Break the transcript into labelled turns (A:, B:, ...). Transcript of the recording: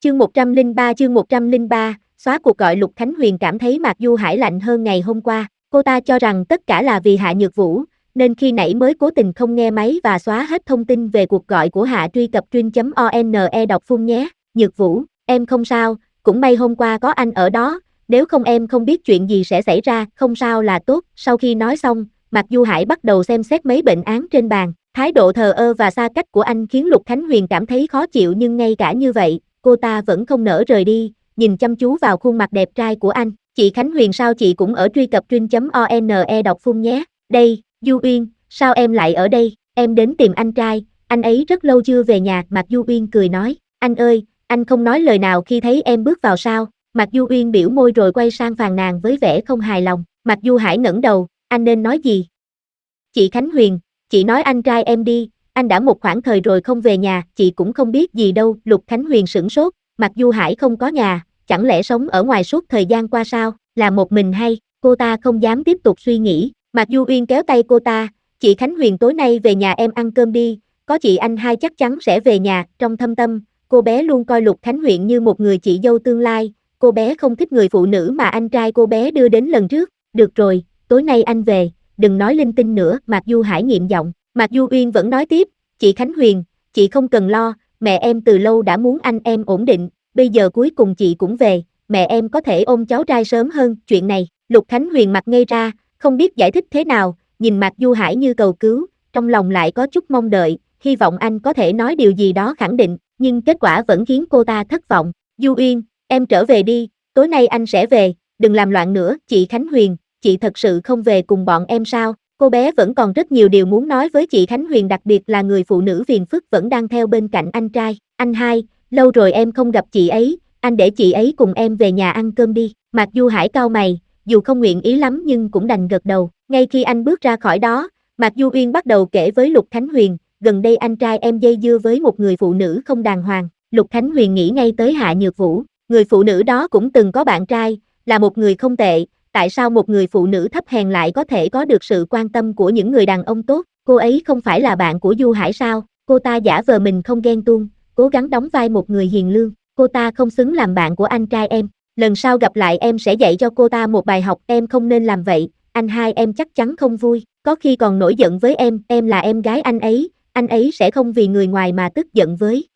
A: Chương 103, xóa cuộc gọi. Lục Khánh Huyền cảm thấy Mạc Du Hải lạnh hơn ngày hôm qua, cô ta cho rằng tất cả là vì Hạ Nhược Vũ, nên khi nãy mới cố tình không nghe máy và xóa hết thông tin về cuộc gọi của Hạ. Truy cập truyện.one đọc phun nhé. Nhược Vũ, em không sao, cũng may hôm qua có anh ở đó, nếu không em không biết chuyện gì sẽ xảy ra. Không sao là tốt. Sau khi nói xong, Mạc Du Hải bắt đầu xem xét mấy bệnh án trên bàn. Thái độ thờ ơ và xa cách của anh khiến Lục Khánh Huyền cảm thấy khó chịu, nhưng ngay cả như vậy, cô ta vẫn không nỡ rời đi, nhìn chăm chú vào khuôn mặt đẹp trai của anh. Chị Khánh Huyền, sao chị cũng ở? Truy cập truyện.one đọc phun nhé. Đây, Du Uyên, sao em lại ở đây? Em đến tìm anh trai, anh ấy rất lâu chưa về nhà. Mạc Du Uyên cười nói, anh ơi, anh không nói lời nào khi thấy em bước vào sao? Mạc Du Uyên biểu môi rồi quay sang phàn nàn với vẻ không hài lòng. Mạc Du Hải ngẩng đầu, anh nên nói gì? Chị Khánh Huyền, chị nói anh trai em đi, anh đã một khoảng thời rồi không về nhà, chị cũng không biết gì đâu. Lục Khánh Huyền sửng sốt, Mạc Du Hải không có nhà, chẳng lẽ sống ở ngoài suốt thời gian qua sao, là một mình hay? Cô ta không dám tiếp tục suy nghĩ. Mạc Du Uyên kéo tay cô ta, chị Khánh Huyền, tối nay về nhà em ăn cơm đi, có chị anh hai chắc chắn sẽ về nhà. Trong thâm tâm, cô bé luôn coi Lục Khánh Huyền như một người chị dâu tương lai, cô bé không thích người phụ nữ mà anh trai cô bé đưa đến lần trước. Được rồi, tối nay anh về, đừng nói linh tinh nữa. Mạc Du Hải nghiệm giọng. Mạc Du Uyên vẫn nói tiếp, chị Khánh Huyền, chị không cần lo, mẹ em từ lâu đã muốn anh em ổn định, bây giờ cuối cùng chị cũng về, mẹ em có thể ôm cháu trai sớm hơn. Chuyện này, Lục Khánh Huyền mặt ngây ra, không biết giải thích thế nào, nhìn Mạc Du Hải như cầu cứu, trong lòng lại có chút mong đợi, hy vọng anh có thể nói điều gì đó khẳng định, nhưng kết quả vẫn khiến cô ta thất vọng. Du Uyên, em trở về đi, tối nay anh sẽ về, đừng làm loạn nữa. Chị Khánh Huyền, chị thật sự không về cùng bọn em sao? Cô bé vẫn còn rất nhiều điều muốn nói với chị Khánh Huyền, đặc biệt là người phụ nữ phiền phức vẫn đang theo bên cạnh anh trai. Anh hai, lâu rồi em không gặp chị ấy, anh để chị ấy cùng em về nhà ăn cơm đi. Mạc Du Hải cau mày, dù không nguyện ý lắm nhưng cũng đành gật đầu. Ngay khi anh bước ra khỏi đó, Mạc Du Uyên bắt đầu kể với Lục Khánh Huyền, gần đây anh trai em dây dưa với một người phụ nữ không đàng hoàng. Lục Khánh Huyền nghĩ ngay tới Hạ Nhược Vũ, người phụ nữ đó cũng từng có bạn trai, là một người không tệ. Tại sao một người phụ nữ thấp hèn lại có thể có được sự quan tâm của những người đàn ông tốt? Cô ấy không phải là bạn của Du Hải sao? Cô ta giả vờ mình không ghen tuông, cố gắng đóng vai một người hiền lương. Cô ta không xứng làm bạn của anh trai em. Lần sau gặp lại em sẽ dạy cho cô ta một bài học, em không nên làm vậy. Anh hai em chắc chắn không vui, có khi còn nổi giận với em là em gái anh ấy sẽ không vì người ngoài mà tức giận với